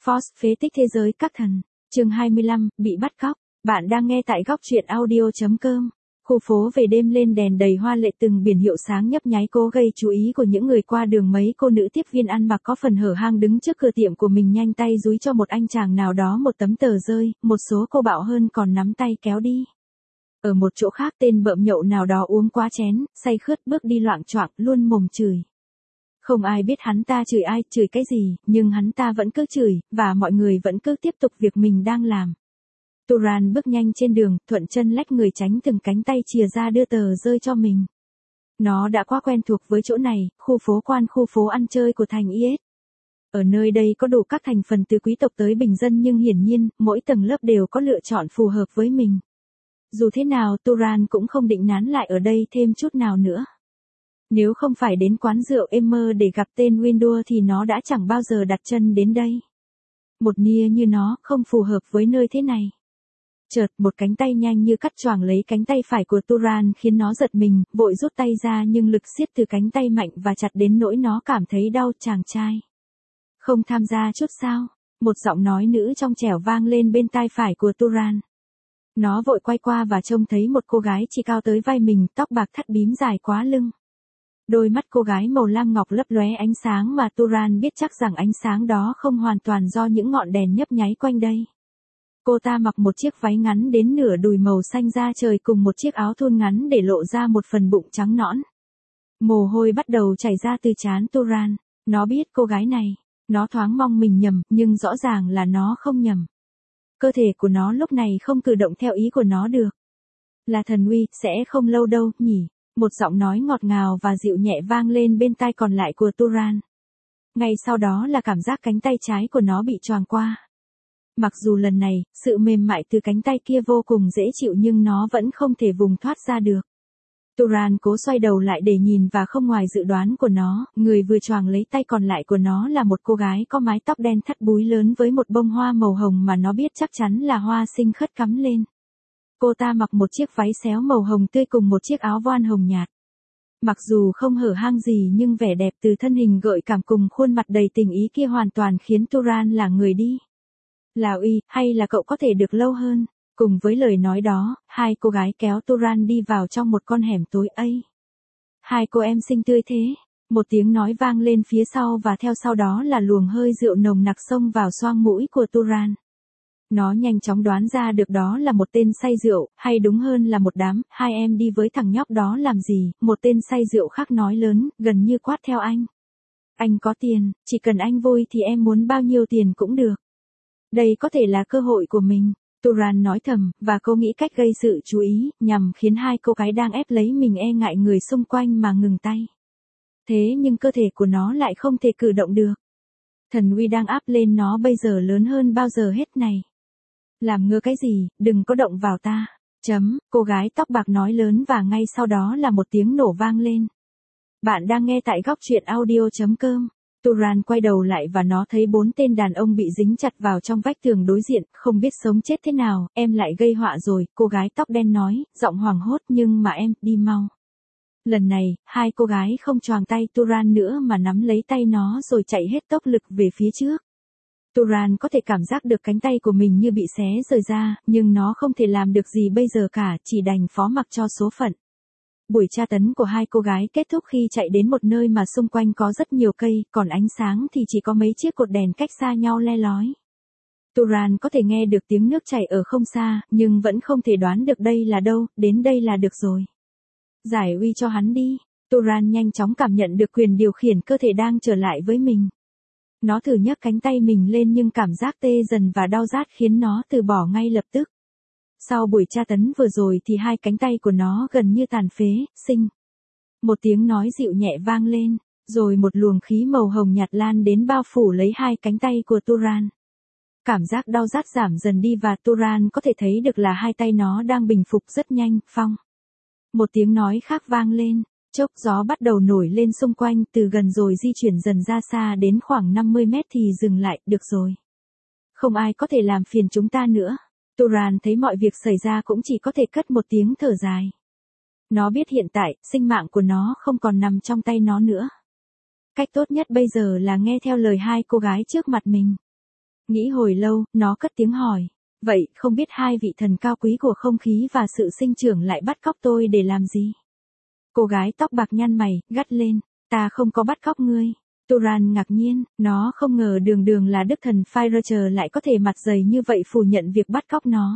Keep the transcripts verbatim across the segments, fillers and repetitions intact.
Force phế tích thế giới các thần. Chương hai mươi lăm, bị bắt cóc. Bạn đang nghe tại góc truyện audio.com. Khu phố về đêm lên đèn đầy hoa lệ, từng biển hiệu sáng nhấp nháy cố gây chú ý của những người qua đường. Mấy cô nữ tiếp viên ăn mặc có phần hở hang đứng trước cửa tiệm của mình nhanh tay dúi cho một anh chàng nào đó một tấm tờ rơi, một số cô bạo hơn còn nắm tay kéo đi. Ở một chỗ khác, tên bợm nhậu nào đó uống quá chén, say khướt bước đi loạng choạng, luôn mồm chửi. Không ai biết hắn ta chửi ai, chửi cái gì, nhưng hắn ta vẫn cứ chửi, và mọi người vẫn cứ tiếp tục việc mình đang làm. Turan bước nhanh trên đường, thuận chân lách người tránh từng cánh tay chìa ra đưa tờ rơi cho mình. Nó đã quá quen thuộc với chỗ này, khu phố quan, khu phố ăn chơi của thành i ét. Ở nơi đây có đủ các thành phần từ quý tộc tới bình dân, nhưng hiển nhiên, mỗi tầng lớp đều có lựa chọn phù hợp với mình. Dù thế nào, Turan cũng không định nán lại ở đây thêm chút nào nữa. Nếu không phải đến quán rượu Emmer để gặp tên Window thì nó đã chẳng bao giờ đặt chân đến đây. Một nia như nó, không phù hợp với nơi thế này. Chợt, một cánh tay nhanh như cắt choàng lấy cánh tay phải của Turan khiến nó giật mình, vội rút tay ra, nhưng lực siết từ cánh tay mạnh và chặt đến nỗi nó cảm thấy đau. Chàng trai, không tham gia chút sao? Một giọng nói nữ trong trẻo vang lên bên tai phải của Turan. Nó vội quay qua và trông thấy một cô gái chỉ cao tới vai mình, tóc bạc thắt bím dài quá lưng. Đôi mắt cô gái màu lam ngọc lấp lóe ánh sáng mà Turan biết chắc rằng ánh sáng đó không hoàn toàn do những ngọn đèn nhấp nháy quanh đây. Cô ta mặc một chiếc váy ngắn đến nửa đùi màu xanh da trời cùng một chiếc áo thun ngắn để lộ ra một phần bụng trắng nõn. Mồ hôi bắt đầu chảy ra từ trán Turan. Nó biết cô gái này. Nó thoáng mong mình nhầm, nhưng rõ ràng là nó không nhầm. Cơ thể của nó lúc này không cử động theo ý của nó được. Là thần uy, sẽ không lâu đâu, nhỉ? Một giọng nói ngọt ngào và dịu nhẹ vang lên bên tai còn lại của Turan. Ngay sau đó là cảm giác cánh tay trái của nó bị choàng qua. Mặc dù lần này, sự mềm mại từ cánh tay kia vô cùng dễ chịu, nhưng nó vẫn không thể vùng thoát ra được. Turan cố xoay đầu lại để nhìn, và không ngoài dự đoán của nó, người vừa choàng lấy tay còn lại của nó là một cô gái có mái tóc đen thắt búi lớn với một bông hoa màu hồng mà nó biết chắc chắn là hoa sinh khất cắm lên. Cô ta mặc một chiếc váy xéo màu hồng tươi cùng một chiếc áo voan hồng nhạt. Mặc dù không hở hang gì, nhưng vẻ đẹp từ thân hình gợi cảm cùng khuôn mặt đầy tình ý kia hoàn toàn khiến Turan là người đi. Là uy, hay là cậu có thể được lâu hơn? Cùng với lời nói đó, hai cô gái kéo Turan đi vào trong một con hẻm tối ấy. Hai cô em xinh tươi thế. Một tiếng nói vang lên phía sau, và theo sau đó là luồng hơi rượu nồng nặc xông vào xoang mũi của Turan. Nó nhanh chóng đoán ra được đó là một tên say rượu, hay đúng hơn là một đám. Hai em đi với thằng nhóc đó làm gì? Một tên say rượu khác nói lớn, gần như quát theo anh. Anh có tiền, chỉ cần anh vui thì em muốn bao nhiêu tiền cũng được. Đây có thể là cơ hội của mình. Turan nói thầm, và cô nghĩ cách gây sự chú ý, nhằm khiến hai cô gái đang ép lấy mình e ngại người xung quanh mà ngừng tay. Thế nhưng cơ thể của nó lại không thể cử động được. Thần uy đang áp lên nó bây giờ lớn hơn bao giờ hết này. Làm ngơ cái gì, đừng có động vào ta. Chấm, cô gái tóc bạc nói lớn, và ngay sau đó là một tiếng nổ vang lên. Bạn đang nghe tại góc truyện audio.com. Turan quay đầu lại và nó thấy bốn tên đàn ông bị dính chặt vào trong vách tường đối diện, không biết sống chết thế nào. Em lại gây họa rồi, cô gái tóc đen nói, giọng hoảng hốt, nhưng mà em, đi mau. Lần này, hai cô gái không choàng tay Turan nữa mà nắm lấy tay nó rồi chạy hết tốc lực về phía trước. Turan có thể cảm giác được cánh tay của mình như bị xé rời ra, nhưng nó không thể làm được gì bây giờ cả, chỉ đành phó mặc cho số phận. Buổi tra tấn của hai cô gái kết thúc khi chạy đến một nơi mà xung quanh có rất nhiều cây, còn ánh sáng thì chỉ có mấy chiếc cột đèn cách xa nhau le lói. Turan có thể nghe được tiếng nước chảy ở không xa, nhưng vẫn không thể đoán được đây là đâu. Đến đây là được rồi. Giải uy cho hắn đi. Turan nhanh chóng cảm nhận được quyền điều khiển cơ thể đang trở lại với mình. Nó thử nhấc cánh tay mình lên, nhưng cảm giác tê dần và đau rát khiến nó từ bỏ ngay lập tức. Sau buổi tra tấn vừa rồi thì hai cánh tay của nó gần như tàn phế. Sinh. Một tiếng nói dịu nhẹ vang lên, rồi một luồng khí màu hồng nhạt lan đến bao phủ lấy hai cánh tay của Turan. Cảm giác đau rát giảm dần đi, và Turan có thể thấy được là hai tay nó đang bình phục rất nhanh. Phong. Một tiếng nói khác vang lên. Chốc gió bắt đầu nổi lên xung quanh, từ gần rồi di chuyển dần ra xa đến khoảng năm mươi mét thì dừng lại. Được rồi. Không ai có thể làm phiền chúng ta nữa. Turan thấy mọi việc xảy ra cũng chỉ có thể cất một tiếng thở dài. Nó biết hiện tại, sinh mạng của nó không còn nằm trong tay nó nữa. Cách tốt nhất bây giờ là nghe theo lời hai cô gái trước mặt mình. Nghĩ hồi lâu, nó cất tiếng hỏi. Vậy, không biết hai vị thần cao quý của không khí và sự sinh trưởng lại bắt cóc tôi để làm gì? Cô gái tóc bạc nhăn mày, gắt lên. Ta không có bắt cóc ngươi. Turan ngạc nhiên, nó không ngờ đường đường là đức thần Fire lại có thể mặt dày như vậy phủ nhận việc bắt cóc nó.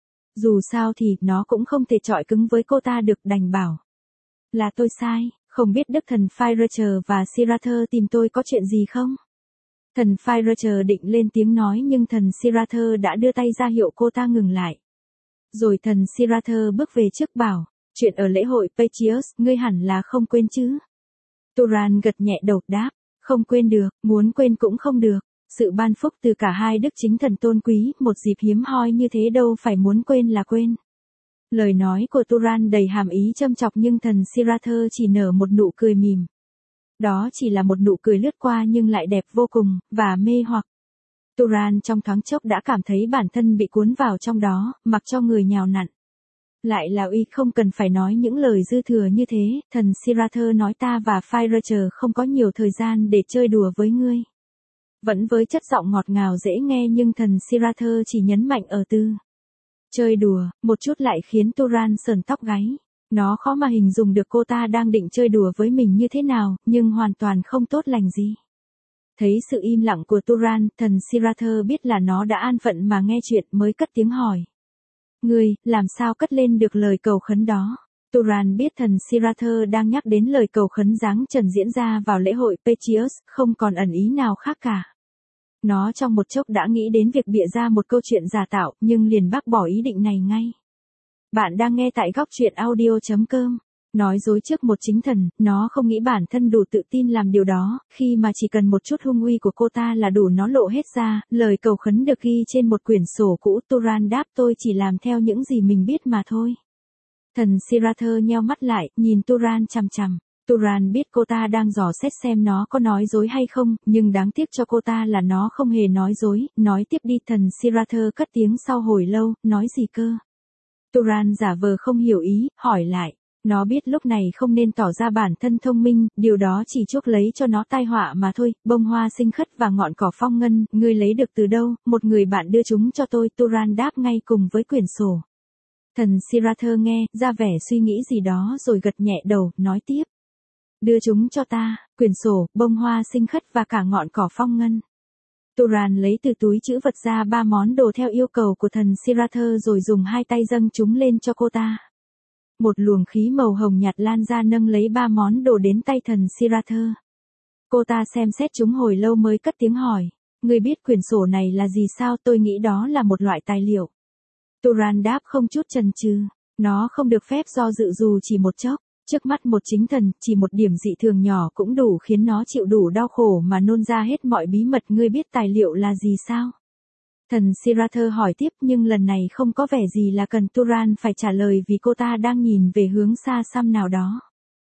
Dù sao thì, nó cũng không thể chọi cứng với cô ta được, đành bảo. Là tôi sai, không biết đức thần Fire và Sirather tìm tôi có chuyện gì không? Thần Fire định lên tiếng nói nhưng thần Sirather đã đưa tay ra hiệu cô ta ngừng lại. Rồi thần Sirather bước về trước bảo, chuyện ở lễ hội Patrius, ngươi hẳn là không quên chứ? Turan gật nhẹ đầu đáp, không quên được, muốn quên cũng không được. Sự ban phúc từ cả hai đức chính thần tôn quý, một dịp hiếm hoi như thế đâu phải muốn quên là quên. Lời nói của Turan đầy hàm ý châm chọc nhưng thần Sirather chỉ nở một nụ cười mỉm. Đó chỉ là một nụ cười lướt qua nhưng lại đẹp vô cùng, và mê hoặc. Turan trong thoáng chốc đã cảm thấy bản thân bị cuốn vào trong đó, mặc cho người nhào nặn. Lại là uy không cần phải nói những lời dư thừa như thế, thần Sirather nói ta và Fire không có nhiều thời gian để chơi đùa với ngươi. Vẫn với chất giọng ngọt ngào dễ nghe nhưng thần Sirather chỉ nhấn mạnh ở từ. Chơi đùa, một chút lại khiến Turan sờn tóc gáy. Nó khó mà hình dung được cô ta đang định chơi đùa với mình như thế nào, nhưng hoàn toàn không tốt lành gì. Thấy sự im lặng của Turan, thần Sirather biết là nó đã an phận mà nghe chuyện mới cất tiếng hỏi. Ngươi, làm sao cất lên được lời cầu khấn đó? Turan biết thần Sirather đang nhắc đến lời cầu khấn giáng trần diễn ra vào lễ hội Patrius, không còn ẩn ý nào khác cả. Nó trong một chốc đã nghĩ đến việc bịa ra một câu chuyện giả tạo, nhưng liền bác bỏ ý định này ngay. Bạn đang nghe tại góc truyện audio chấm com. Nói dối trước một chính thần, nó không nghĩ bản thân đủ tự tin làm điều đó, khi mà chỉ cần một chút hung uy của cô ta là đủ nó lộ hết ra. Lời cầu khấn được ghi trên một quyển sổ cũ. Turan đáp, tôi chỉ làm theo những gì mình biết mà thôi. Thần Sirather nheo mắt lại, nhìn Turan chằm chằm. Turan biết cô ta đang dò xét xem nó có nói dối hay không, nhưng đáng tiếc cho cô ta là nó không hề nói dối. Nói tiếp đi, thần Sirather cất tiếng sau hồi lâu, nói gì cơ? Turan giả vờ không hiểu ý, hỏi lại. Nó biết lúc này không nên tỏ ra bản thân thông minh, điều đó chỉ chuốc lấy cho nó tai họa mà thôi. Bông hoa sinh khất và ngọn cỏ phong ngân, ngươi lấy được từ đâu? Một người bạn đưa chúng cho tôi. Turan đáp ngay cùng với quyển sổ. Thần Sirather nghe, ra vẻ suy nghĩ gì đó rồi gật nhẹ đầu, nói tiếp. Đưa chúng cho ta, quyển sổ, bông hoa sinh khất và cả ngọn cỏ phong ngân. Turan lấy từ túi trữ vật ra ba món đồ theo yêu cầu của thần Sirather rồi dùng hai tay dâng chúng lên cho cô ta. Một luồng khí màu hồng nhạt lan ra nâng lấy ba món đồ đến tay thần Sirather. Cô ta xem xét chúng hồi lâu mới cất tiếng hỏi. Ngươi biết quyển sổ này là gì sao? Tôi nghĩ đó là một loại tài liệu. Turan đáp không chút chần chừ. Nó không được phép do dự dù chỉ một chốc. Trước mắt một chính thần, chỉ một điểm dị thường nhỏ cũng đủ khiến nó chịu đủ đau khổ mà nôn ra hết mọi bí mật. Ngươi biết tài liệu là gì sao? Thần Sirather hỏi tiếp nhưng lần này không có vẻ gì là cần Turan phải trả lời vì cô ta đang nhìn về hướng xa xăm nào đó.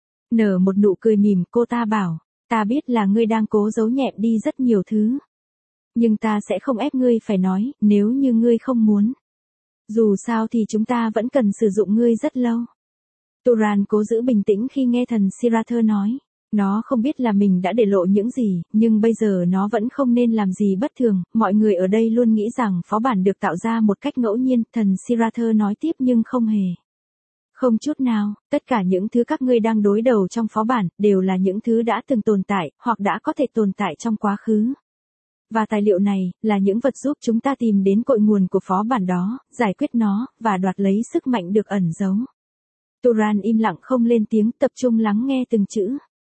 Nở một nụ cười mỉm, cô ta bảo, ta biết là ngươi đang cố giấu nhẹm đi rất nhiều thứ. Nhưng ta sẽ không ép ngươi phải nói, nếu như ngươi không muốn. Dù sao thì chúng ta vẫn cần sử dụng ngươi rất lâu. Turan cố giữ bình tĩnh khi nghe thần Sirather nói. Nó không biết là mình đã để lộ những gì, nhưng bây giờ nó vẫn không nên làm gì bất thường. Mọi người ở đây luôn nghĩ rằng phó bản được tạo ra một cách ngẫu nhiên. Thần Sirather nói tiếp nhưng không hề. Không chút nào, tất cả những thứ các ngươi đang đối đầu trong phó bản, đều là những thứ đã từng tồn tại, hoặc đã có thể tồn tại trong quá khứ. Và tài liệu này, là những vật giúp chúng ta tìm đến cội nguồn của phó bản đó, giải quyết nó, và đoạt lấy sức mạnh được ẩn giấu. Turan im lặng không lên tiếng, tập trung lắng nghe từng chữ.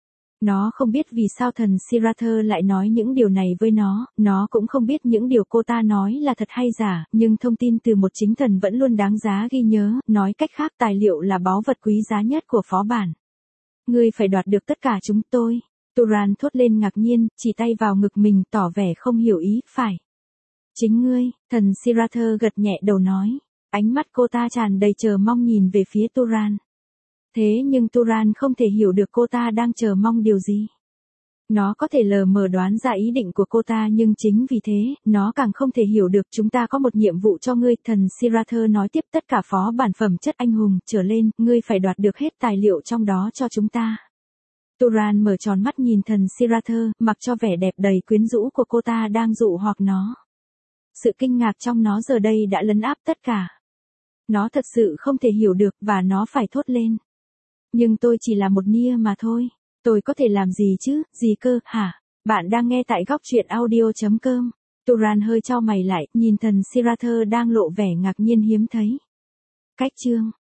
Nó không biết vì sao thần Sirather lại nói những điều này với nó, nó cũng không biết những điều cô ta nói là thật hay giả, nhưng thông tin từ một chính thần vẫn luôn đáng giá ghi nhớ, nói cách khác tài liệu là báu vật quý giá nhất của phó bản. Ngươi phải đoạt được tất cả chúng tôi. Turan thốt lên ngạc nhiên, chỉ tay vào ngực mình tỏ vẻ không hiểu ý, phải. Chính ngươi, thần Sirather gật nhẹ đầu nói, ánh mắt cô ta tràn đầy chờ mong nhìn về phía Turan. Thế nhưng Turan không thể hiểu được cô ta đang chờ mong điều gì. Nó có thể lờ mờ đoán ra ý định của cô ta nhưng chính vì thế, nó càng không thể hiểu được chúng ta có một nhiệm vụ cho ngươi. Thần Sirather nói tiếp tất cả phó bản phẩm chất anh hùng trở lên, ngươi phải đoạt được hết tài liệu trong đó cho chúng ta. Turan mở tròn mắt nhìn thần Sirather, mặc cho vẻ đẹp đầy quyến rũ của cô ta đang dụ hoặc nó. Sự kinh ngạc trong nó giờ đây đã lấn áp tất cả. Nó thật sự không thể hiểu được và nó phải thốt lên. Nhưng tôi chỉ là một Nia mà thôi. Tôi có thể làm gì chứ, gì cơ, hả? Bạn đang nghe tại góc truyện audio chấm com. Turan hơi chau mày lại, nhìn thần Sirathơ đang lộ vẻ ngạc nhiên hiếm thấy. Cách chương